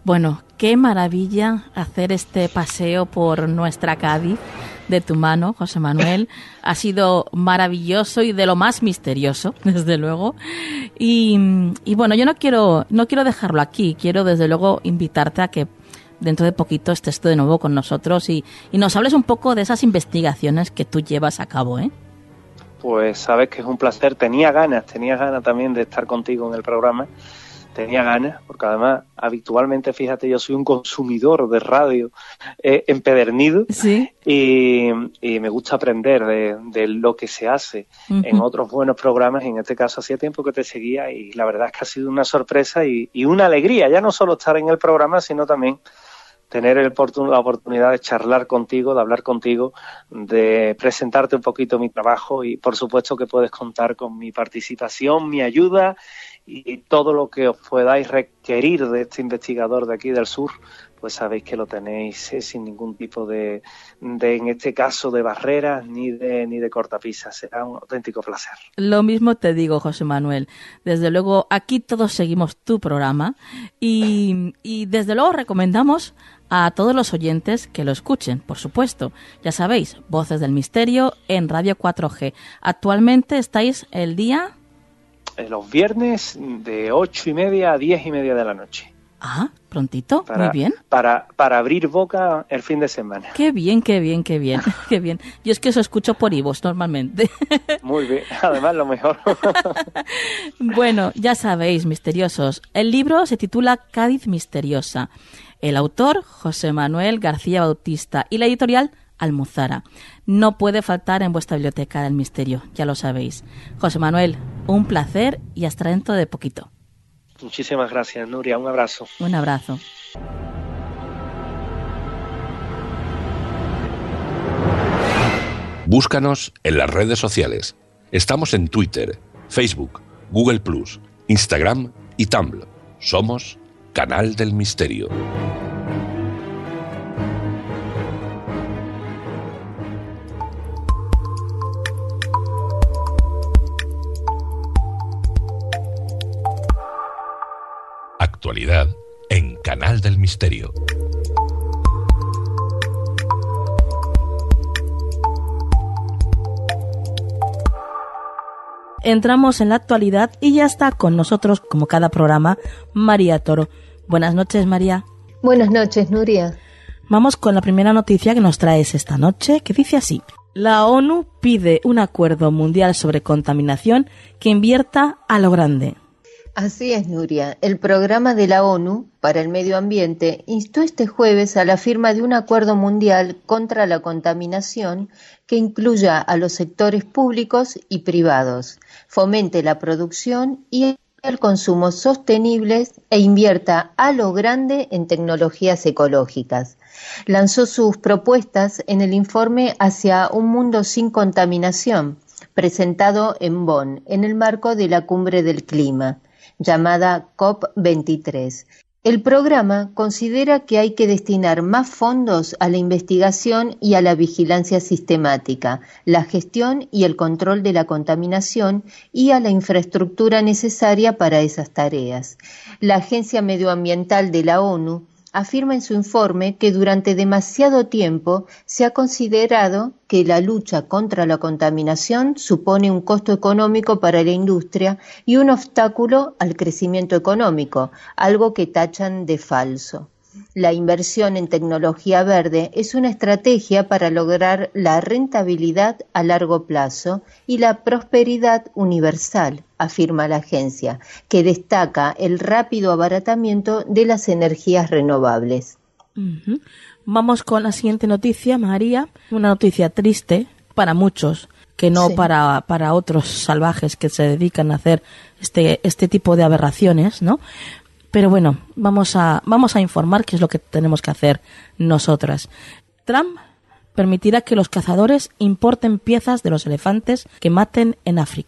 Bueno, qué maravilla hacer este paseo por nuestra Cádiz de tu mano, José Manuel. Ha sido maravilloso y de lo más misterioso, desde luego. Y bueno, yo no quiero dejarlo aquí. Quiero, desde luego, invitarte a que dentro de poquito estés de nuevo con nosotros y nos hables un poco de esas investigaciones que tú llevas a cabo, ¿eh? Pues sabes que es un placer. Tenía ganas también de estar contigo en el programa. Tenía ganas, porque además habitualmente, fíjate, yo soy un consumidor de radio empedernido. ¿Sí? y me gusta aprender de lo que se hace en otros buenos programas. Y en este caso hacía tiempo que te seguía y la verdad es que ha sido una sorpresa y una alegría, ya no solo estar en el programa, sino también tener la oportunidad de charlar contigo, de hablar contigo, de presentarte un poquito mi trabajo y por supuesto que puedes contar con mi participación, mi ayuda y todo lo que os podáis requerir de este investigador de aquí del sur, pues sabéis que lo tenéis sin ningún tipo de en este caso, de barreras ni de cortapisas. Será un auténtico placer. Lo mismo te digo, José Manuel. Desde luego, aquí todos seguimos tu programa y desde luego recomendamos a todos los oyentes que lo escuchen, por supuesto. Ya sabéis, Voces del Misterio en Radio 4G. Actualmente estáis el día... Los viernes de 8:30 a 10:30 de la noche. Ah, prontito, muy bien. Para abrir boca el fin de semana. Qué bien, qué bien, qué bien, qué bien. Yo es que eso escucho por iVoox normalmente. Muy bien, además lo mejor. Bueno, ya sabéis, misteriosos, el libro se titula Cádiz Misteriosa. El autor, José Manuel García Bautista, y la editorial Almuzara. No puede faltar en vuestra biblioteca del misterio, ya lo sabéis. José Manuel, un placer y hasta dentro de poquito. Muchísimas gracias, Nuria. Un abrazo. Un abrazo. Búscanos en las redes sociales. Estamos en Twitter, Facebook, Google+, Instagram y Tumblr. Somos Canal del Misterio. Actualidad en Canal del Misterio. Entramos en la actualidad y ya está con nosotros, como cada programa, María Toro. Buenas noches, María. Buenas noches, Nuria. Vamos con la primera noticia que nos traes esta noche, que dice así. La ONU pide un acuerdo mundial sobre contaminación que invierta a lo grande. Así es, Nuria. El programa de la ONU para el Medio Ambiente instó este jueves a la firma de un acuerdo mundial contra la contaminación que incluya a los sectores públicos y privados, fomente la producción y el consumo sostenibles e invierta a lo grande en tecnologías ecológicas. Lanzó sus propuestas en el informe Hacia un mundo sin contaminación, presentado en Bonn, en el marco de la Cumbre del Clima, llamada COP23. El programa considera que hay que destinar más fondos a la investigación y a la vigilancia sistemática, la gestión y el control de la contaminación y a la infraestructura necesaria para esas tareas. La Agencia Medioambiental de la ONU afirma en su informe que durante demasiado tiempo se ha considerado que la lucha contra la contaminación supone un costo económico para la industria y un obstáculo al crecimiento económico, algo que tachan de falso. La inversión en tecnología verde es una estrategia para lograr la rentabilidad a largo plazo y la prosperidad universal, afirma la agencia, que destaca el rápido abaratamiento de las energías renovables. Uh-huh. Vamos con la siguiente noticia, María. Una noticia triste para muchos, que no sí. para otros salvajes que se dedican a hacer este tipo de aberraciones, ¿no? Pero bueno, vamos a informar qué es lo que tenemos que hacer nosotras. Trump permitirá que los cazadores importen piezas de los elefantes que maten en África.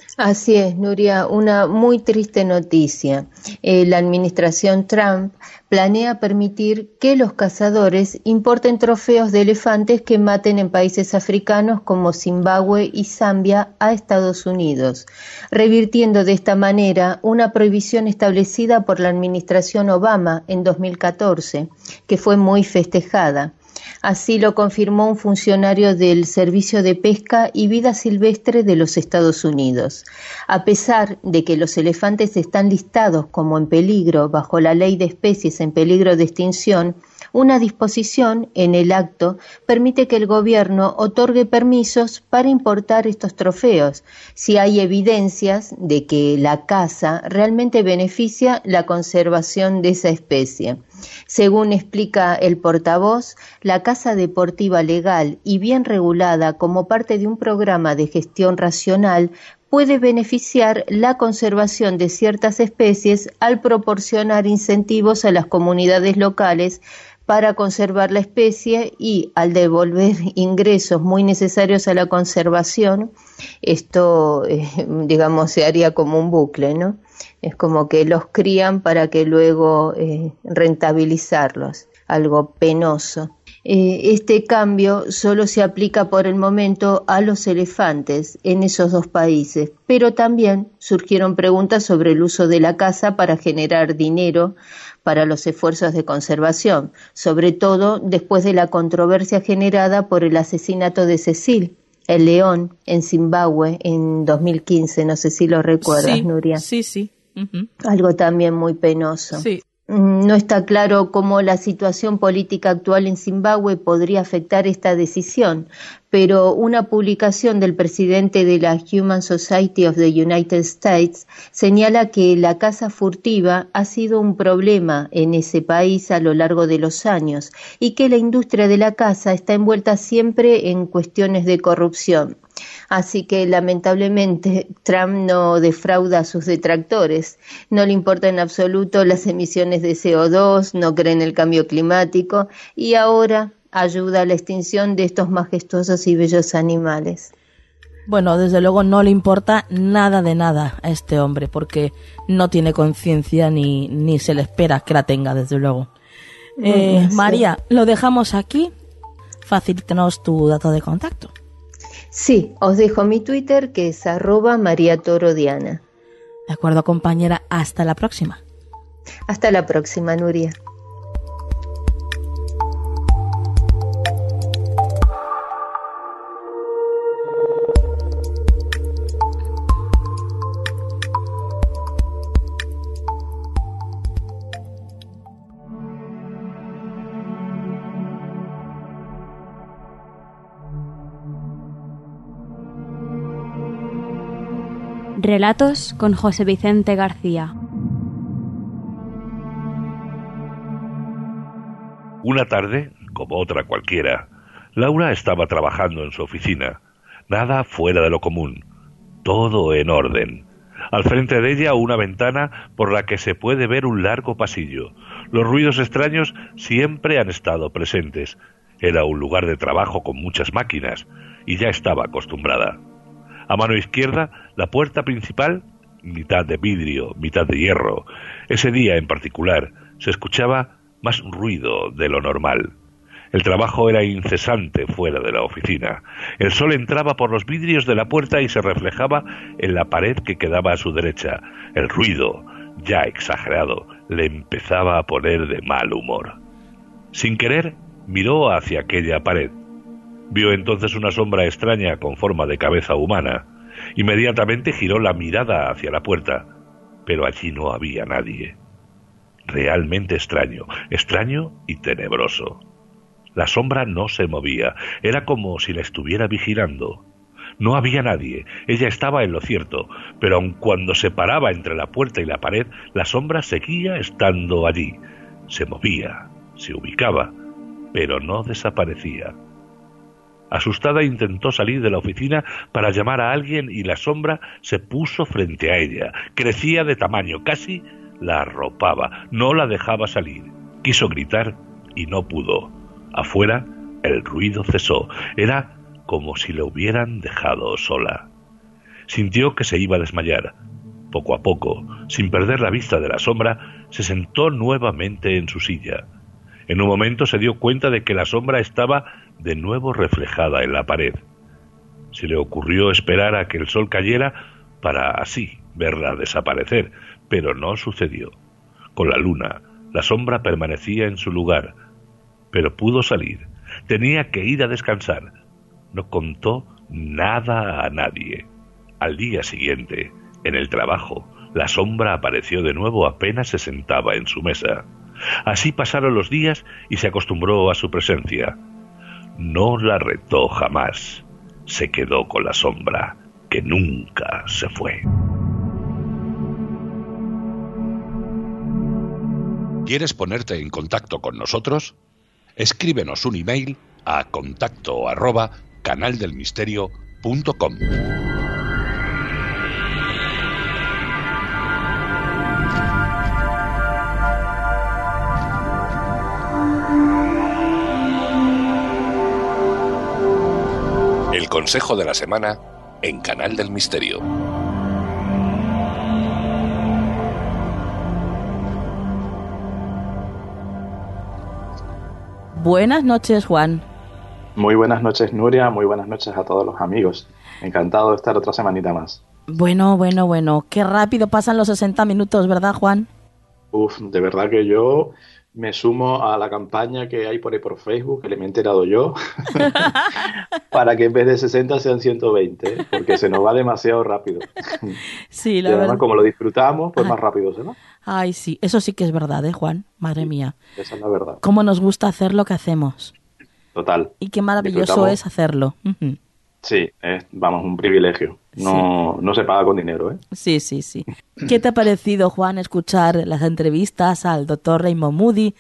Así es, Nuria, una muy triste noticia. La administración Trump planea permitir que los cazadores importen trofeos de elefantes que maten en países africanos como Zimbabue y Zambia a Estados Unidos, revirtiendo de esta manera una prohibición establecida por la administración Obama en 2014, que fue muy festejada. Así lo confirmó un funcionario del Servicio de Pesca y Vida Silvestre de los Estados Unidos. A pesar de que los elefantes están listados como en peligro bajo la Ley de Especies en Peligro de Extinción, una disposición en el acto permite que el gobierno otorgue permisos para importar estos trofeos, si hay evidencias de que la caza realmente beneficia la conservación de esa especie. Según explica el portavoz, la caza deportiva legal y bien regulada como parte de un programa de gestión racional puede beneficiar la conservación de ciertas especies al proporcionar incentivos a las comunidades locales para conservar la especie y al devolver ingresos muy necesarios a la conservación, esto, se haría como un bucle, ¿no? Es como que los crían para que luego rentabilizarlos, algo penoso. Este cambio solo se aplica por el momento a los elefantes en esos dos países, pero también surgieron preguntas sobre el uso de la caza para generar dinero para los esfuerzos de conservación, sobre todo después de la controversia generada por el asesinato de Cecil, el león, en Zimbabue en 2015. No sé si lo recuerdas, sí, Nuria. Sí. Uh-huh. Algo también muy penoso. Sí. No está claro cómo la situación política actual en Zimbabue podría afectar esta decisión, pero una publicación del presidente de la Humane Society of the United States señala que la caza furtiva ha sido un problema en ese país a lo largo de los años y que la industria de la caza está envuelta siempre en cuestiones de corrupción. Así que lamentablemente Trump no defrauda a sus detractores, no le importa en absoluto las emisiones de CO2, no cree en el cambio climático y ahora ayuda a la extinción de estos majestuosos y bellos animales. Bueno, desde luego no le importa nada de nada a este hombre porque no tiene conciencia ni se le espera que la tenga, desde luego. Sí. María, lo dejamos aquí. Facilítanos tu dato de contacto. Sí, os dejo mi Twitter que es @mariatorodiana. De acuerdo, compañera, hasta la próxima. Hasta la próxima, Nuria. Relatos con José Vicente García. Una tarde, como otra cualquiera, Laura estaba trabajando en su oficina. Nada fuera de lo común. Todo en orden. Al frente de ella una ventana por la que se puede ver un largo pasillo. Los ruidos extraños siempre han estado presentes. Era un lugar de trabajo con muchas máquinas y ya estaba acostumbrada. A mano izquierda, la puerta principal, mitad de vidrio, mitad de hierro. Ese día en particular se escuchaba más ruido de lo normal. El trabajo era incesante fuera de la oficina. El sol entraba por los vidrios de la puerta y se reflejaba en la pared que quedaba a su derecha. El ruido, ya exagerado, le empezaba a poner de mal humor. Sin querer, miró hacia aquella pared. Vio entonces una sombra extraña con forma de cabeza humana. Inmediatamente giró la mirada hacia la puerta, pero allí no había nadie. Realmente extraño y tenebroso. La sombra no se movía, era como si la estuviera vigilando. No había nadie, ella estaba en lo cierto, pero aun cuando se paraba entre la puerta y la pared, la sombra seguía estando allí. Se movía, se ubicaba, pero no desaparecía. Asustada intentó salir de la oficina para llamar a alguien y la sombra se puso frente a ella. Crecía de tamaño, casi la arropaba, no la dejaba salir. Quiso gritar y no pudo. Afuera el ruido cesó. Era como si la hubieran dejado sola. Sintió que se iba a desmayar. Poco a poco, sin perder la vista de la sombra, se sentó nuevamente en su silla. En un momento se dio cuenta de que la sombra estaba de nuevo reflejada en la pared. Se le ocurrió esperar a que el sol cayera para así verla desaparecer, pero no sucedió. Con la luna, la sombra permanecía en su lugar, pero pudo salir. Tenía que ir a descansar. No contó nada a nadie. Al día siguiente, en el trabajo, la sombra apareció de nuevo apenas se sentaba en su mesa. Así pasaron los días y se acostumbró a su presencia. No la retó jamás. Se quedó con la sombra, que nunca se fue. ¿Quieres ponerte en contacto con nosotros? Escríbenos un email a contacto@canaldelmisterio.com. El consejo de la semana en Canal del Misterio. Buenas noches, Juan. Muy buenas noches, Nuria. Muy buenas noches a todos los amigos. Encantado de estar otra semanita más. Bueno. Qué rápido pasan los 60 minutos, ¿verdad, Juan? De verdad que yo me sumo a la campaña que hay por ahí por Facebook, que le me he enterado yo, para que en vez de 60 sean 120, porque se nos va demasiado rápido. Sí, la verdad. Como lo disfrutamos, pues más rápido se va. Ay, sí, eso sí que es verdad, Juan? Madre mía. Esa es la verdad. Cómo nos gusta hacer lo que hacemos. Total. Y qué maravilloso es hacerlo. Uh-huh. Sí, es, un privilegio. No se paga con dinero, ¿eh? Sí. ¿Qué te ha parecido, Juan, escuchar las entrevistas al doctor Raymond Moody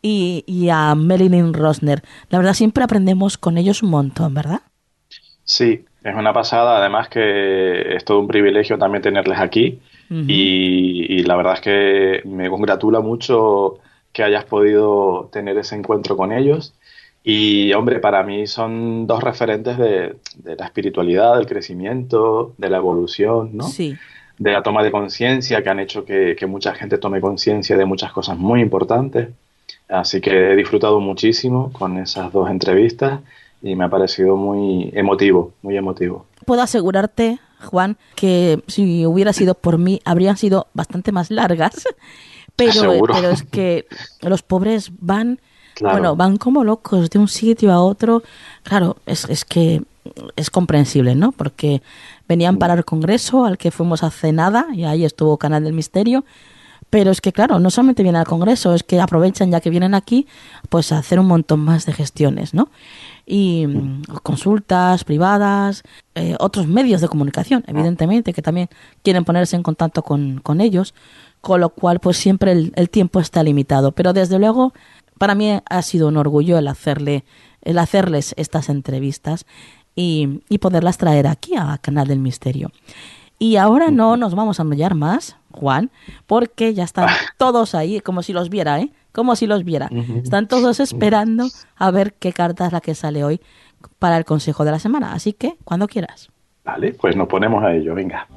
y a Marilyn Rosner? La verdad, siempre aprendemos con ellos un montón, ¿verdad? Sí, es una pasada. Además que es todo un privilegio también tenerles aquí. Uh-huh. Y la verdad es que me congratula mucho que hayas podido tener ese encuentro con ellos. Y, hombre, para mí son dos referentes de la espiritualidad, del crecimiento, de la evolución, ¿no? Sí. De la toma de conciencia, que han hecho que mucha gente tome conciencia de muchas cosas muy importantes. Así que he disfrutado muchísimo con esas dos entrevistas y me ha parecido muy emotivo, muy emotivo. Puedo asegurarte, Juan, que si hubiera sido por mí, habrían sido bastante más largas, pero es que los pobres van... Claro. Bueno, van como locos de un sitio a otro. Claro, es que es comprensible, ¿no? Porque venían para el congreso al que fuimos hace nada y ahí estuvo Canal del Misterio. Pero es que, claro, no solamente vienen al congreso, es que aprovechan ya que vienen aquí, pues a hacer un montón más de gestiones, ¿no? Y consultas privadas, otros medios de comunicación, evidentemente, que también quieren ponerse en contacto con ellos, con lo cual, pues siempre el tiempo está limitado. Pero desde luego... Para mí ha sido un orgullo el hacerles estas entrevistas y poderlas traer aquí a Canal del Misterio. Y ahora no nos vamos a enrollar más, Juan, porque ya están todos ahí, como si los viera, como si los viera. Están todos esperando a ver qué carta es la que sale hoy para el consejo de la semana. Así que, cuando quieras. Vale, pues nos ponemos a ello, venga.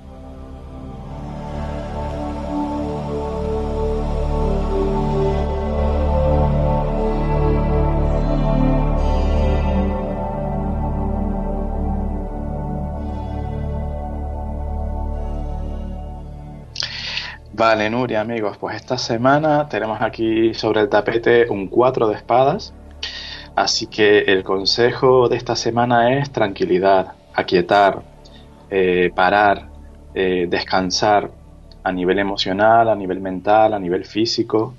Vale, Nuria, amigos, pues esta semana tenemos aquí sobre el tapete un 4 de espadas, así que el consejo de esta semana es tranquilidad, aquietar, parar, descansar a nivel emocional, a nivel mental, a nivel físico.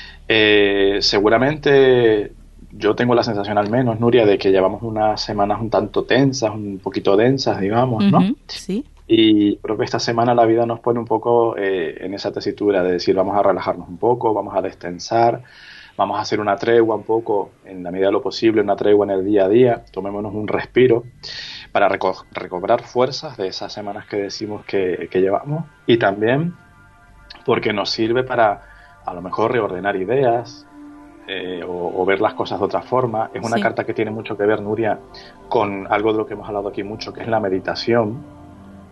Seguramente yo tengo la sensación al menos, Nuria, de que llevamos unas semanas un tanto tensas, un poquito densas, digamos, ¿no? Sí. Y creo que esta semana la vida nos pone un poco en esa tesitura de decir vamos a relajarnos un poco, vamos a destensar, vamos a hacer una tregua un poco, en la medida de lo posible, una tregua en el día a día, tomémonos un respiro para recobrar fuerzas de esas semanas que decimos que llevamos y también porque nos sirve para a lo mejor reordenar ideas o ver las cosas de otra forma. Es una carta que tiene mucho que ver, Nuria, con algo de lo que hemos hablado aquí mucho, que es la meditación.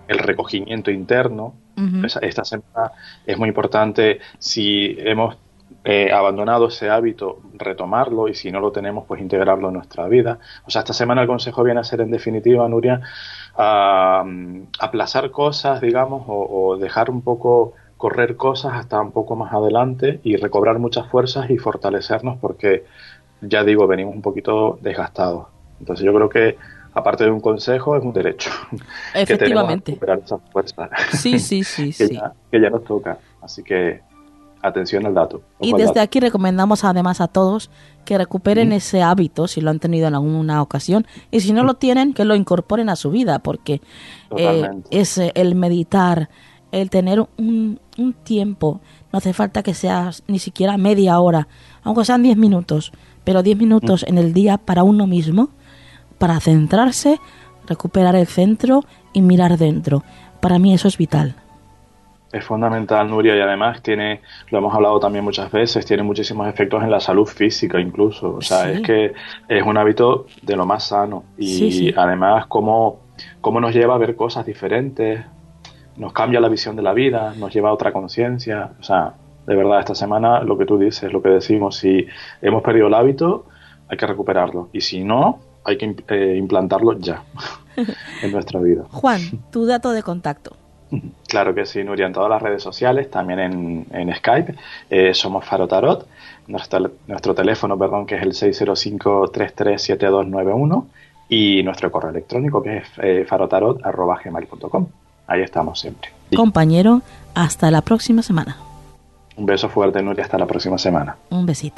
el recogimiento interno. Esta semana es muy importante, si hemos abandonado ese hábito, retomarlo, y si no lo tenemos, pues integrarlo en nuestra vida. O sea, esta semana el consejo viene a ser, en definitiva, Nuria, aplazar cosas, digamos, o dejar un poco correr cosas hasta un poco más adelante y recobrar muchas fuerzas y fortalecernos, porque, ya digo, venimos un poquito desgastados. Entonces yo creo que, aparte de un consejo, es un derecho. Efectivamente. Que tenemos a recuperar esas fuerzas. Sí. Que ya nos toca. Así que, atención al dato. Y desde aquí recomendamos además a todos que recuperen ese hábito, si lo han tenido en alguna ocasión, y si no lo tienen, que lo incorporen a su vida, porque es el meditar, el tener un tiempo, no hace falta que sea ni siquiera media hora, aunque sean 10 minutos, pero 10 minutos en el día para uno mismo, para centrarse, recuperar el centro y mirar dentro. Para mí eso es vital. Es fundamental, Nuria, y además lo hemos hablado también muchas veces, tiene muchísimos efectos en la salud física incluso. O sea, es que es un hábito de lo más sano. Y además, cómo nos lleva a ver cosas diferentes, nos cambia la visión de la vida, nos lleva a otra conciencia. O sea, de verdad, esta semana lo que tú dices, lo que decimos, si hemos perdido el hábito, hay que recuperarlo. Y si no, hay que implantarlo ya en nuestra vida. Juan, tu dato de contacto. Claro que sí, Nuria, en todas las redes sociales, también en Skype, somos Faro Tarot, nuestro teléfono, que es el 605-337291, y nuestro correo electrónico, que es farotarot@gmail.com. Ahí estamos siempre. Compañero, hasta la próxima semana. Un beso fuerte, Nuria, hasta la próxima semana. Un besito.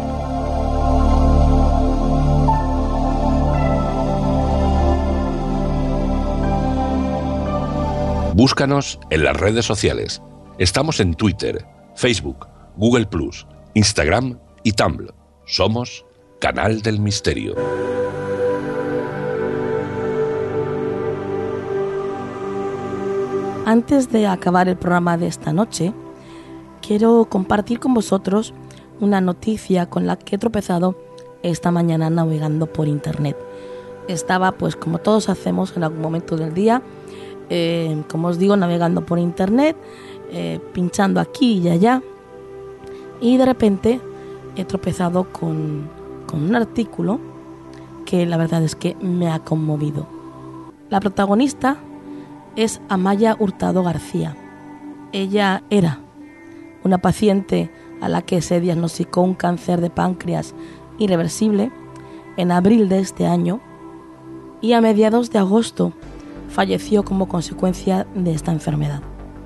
Búscanos en las redes sociales. Estamos en Twitter, Facebook, Google+, Instagram y Tumblr. Somos Canal del Misterio. Antes de acabar el programa de esta noche, quiero compartir con vosotros una noticia con la que he tropezado esta mañana navegando por internet. Estaba, pues como todos hacemos en algún momento del día, como os digo, navegando por internet, pinchando aquí y allá, y de repente he tropezado con un artículo que la verdad es que me ha conmovido. La protagonista es Amaya Hurtado García. Ella era una paciente a la que se diagnosticó un cáncer de páncreas irreversible en abril de este año, y a mediados de agosto falleció como consecuencia de esta enfermedad.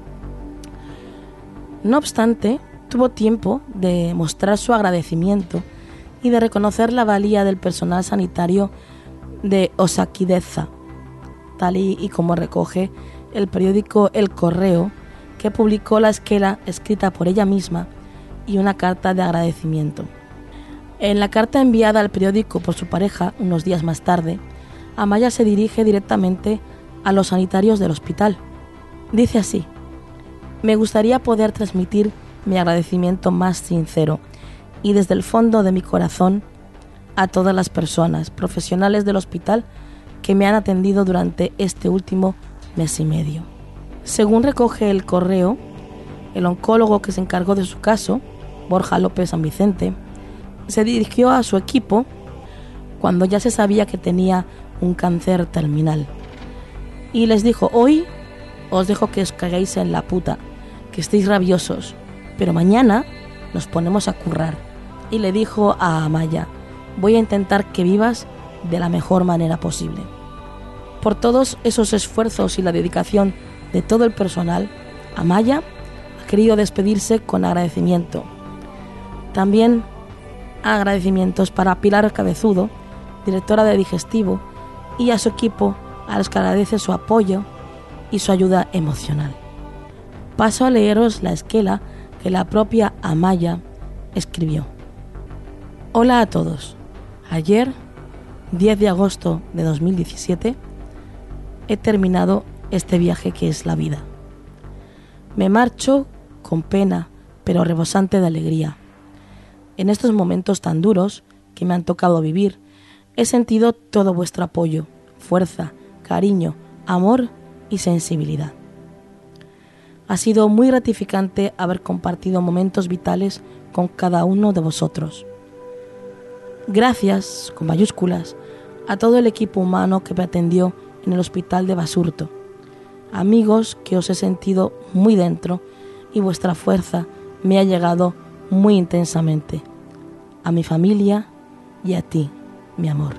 No obstante, tuvo tiempo de mostrar su agradecimiento y de reconocer la valía del personal sanitario de Osakideza, tal y como recoge el periódico El Correo, que publicó la esquela escrita por ella misma y una carta de agradecimiento. En la carta enviada al periódico por su pareja unos días más tarde, Amaya se dirige directamente a los sanitarios del hospital. Dice así: me gustaría poder transmitir mi agradecimiento más sincero y desde el fondo de mi corazón a todas las personas profesionales del hospital que me han atendido durante este último mes y medio. Según recoge El Correo, el oncólogo que se encargó de su caso, Borja López San Vicente, se dirigió a su equipo cuando ya se sabía que tenía un cáncer terminal. Y les dijo: hoy os dejo que os caguéis en la puta, que estéis rabiosos, pero mañana nos ponemos a currar. Y le dijo a Amaya: voy a intentar que vivas de la mejor manera posible. Por todos esos esfuerzos y la dedicación de todo el personal, Amaya ha querido despedirse con agradecimiento. También agradecimientos para Pilar Cabezudo, directora de Digestivo, y a su equipo, a los que agradece su apoyo y su ayuda emocional. Paso a leeros la esquela que la propia Amaya escribió. Hola a todos. Ayer, 10 de agosto de 2017, he terminado este viaje que es la vida. Me marcho con pena, pero rebosante de alegría. En estos momentos tan duros que me han tocado vivir, he sentido todo vuestro apoyo, fuerza, cariño, amor y sensibilidad. Ha sido muy gratificante haber compartido momentos vitales con cada uno de vosotros. Gracias, con mayúsculas, a todo el equipo humano que me atendió en el hospital de Basurto. Amigos que os he sentido muy dentro y vuestra fuerza me ha llegado muy intensamente. A mi familia y a ti, mi amor.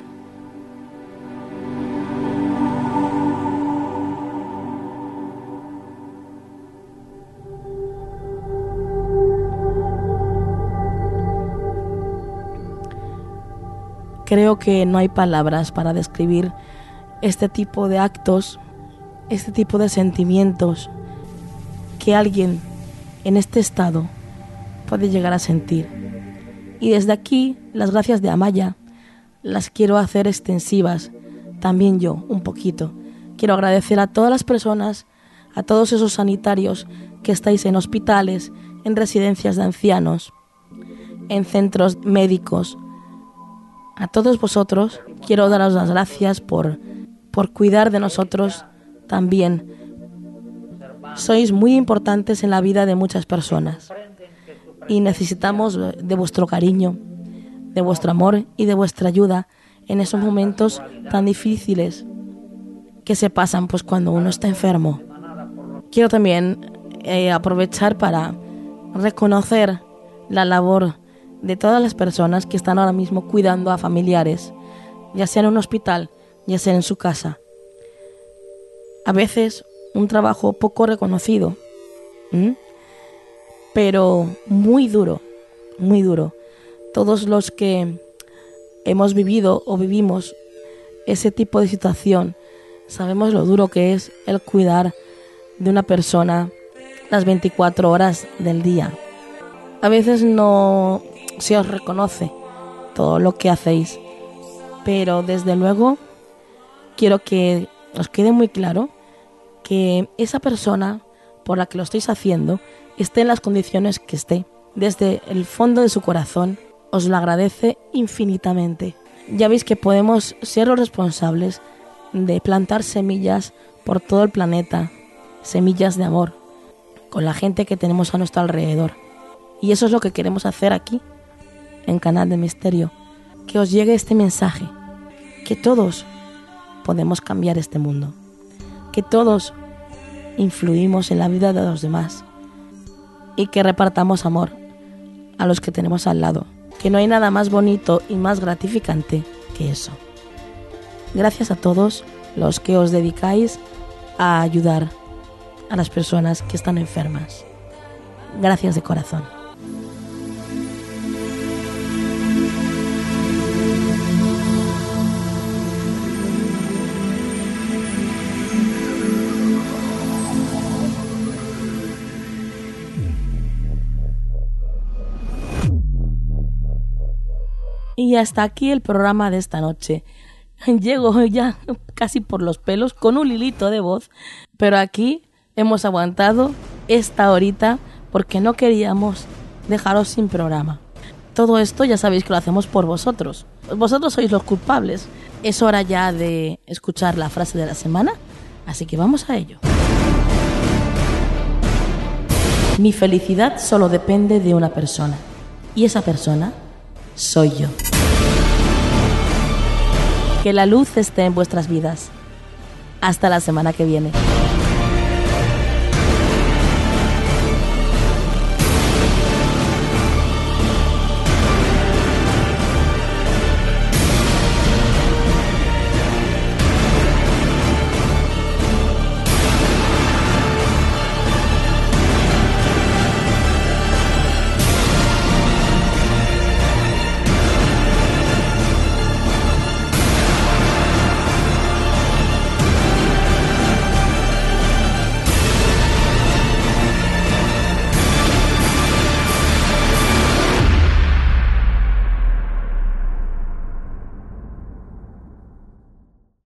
Creo que no hay palabras para describir este tipo de actos, este tipo de sentimientos que alguien en este estado puede llegar a sentir. Y desde aquí, las gracias de Amaya las quiero hacer extensivas, también yo, un poquito. Quiero agradecer a todas las personas, a todos esos sanitarios que estáis en hospitales, en residencias de ancianos, en centros médicos. A todos vosotros quiero daros las gracias por cuidar de nosotros también. Sois muy importantes en la vida de muchas personas y necesitamos de vuestro cariño, de vuestro amor y de vuestra ayuda en esos momentos tan difíciles que se pasan pues cuando uno está enfermo. Quiero también aprovechar para reconocer la labor de todas las personas que están ahora mismo cuidando a familiares, ya sea en un hospital, ya sea en su casa. A veces un trabajo poco reconocido, pero muy duro, muy duro. Todos los que hemos vivido o vivimos ese tipo de situación sabemos lo duro que es el cuidar de una persona las 24 horas del día. A veces no se os reconoce todo lo que hacéis, pero desde luego quiero que os quede muy claro que esa persona por la que lo estáis haciendo esté en las condiciones que esté. Desde el fondo de su corazón os lo agradece infinitamente. Ya veis que podemos ser los responsables de plantar semillas por todo el planeta, semillas de amor, con la gente que tenemos a nuestro alrededor. Y eso es lo que queremos hacer aquí, en Canal del Misterio, que os llegue este mensaje, que todos podemos cambiar este mundo, que todos influimos en la vida de los demás y que repartamos amor a los que tenemos al lado, que no hay nada más bonito y más gratificante que eso. Gracias a todos los que os dedicáis a ayudar a las personas que están enfermas. Gracias de corazón. Y hasta aquí el programa de esta noche. Llego ya casi por los pelos con un hilito de voz, pero aquí hemos aguantado esta horita porque no queríamos dejaros sin programa. Todo esto ya sabéis que lo hacemos por vosotros. Vosotros sois los culpables. Es hora ya de escuchar la frase de la semana, así que vamos a ello. Mi felicidad solo depende de una persona, y esa persona soy yo. Que la luz esté en vuestras vidas. Hasta la semana que viene.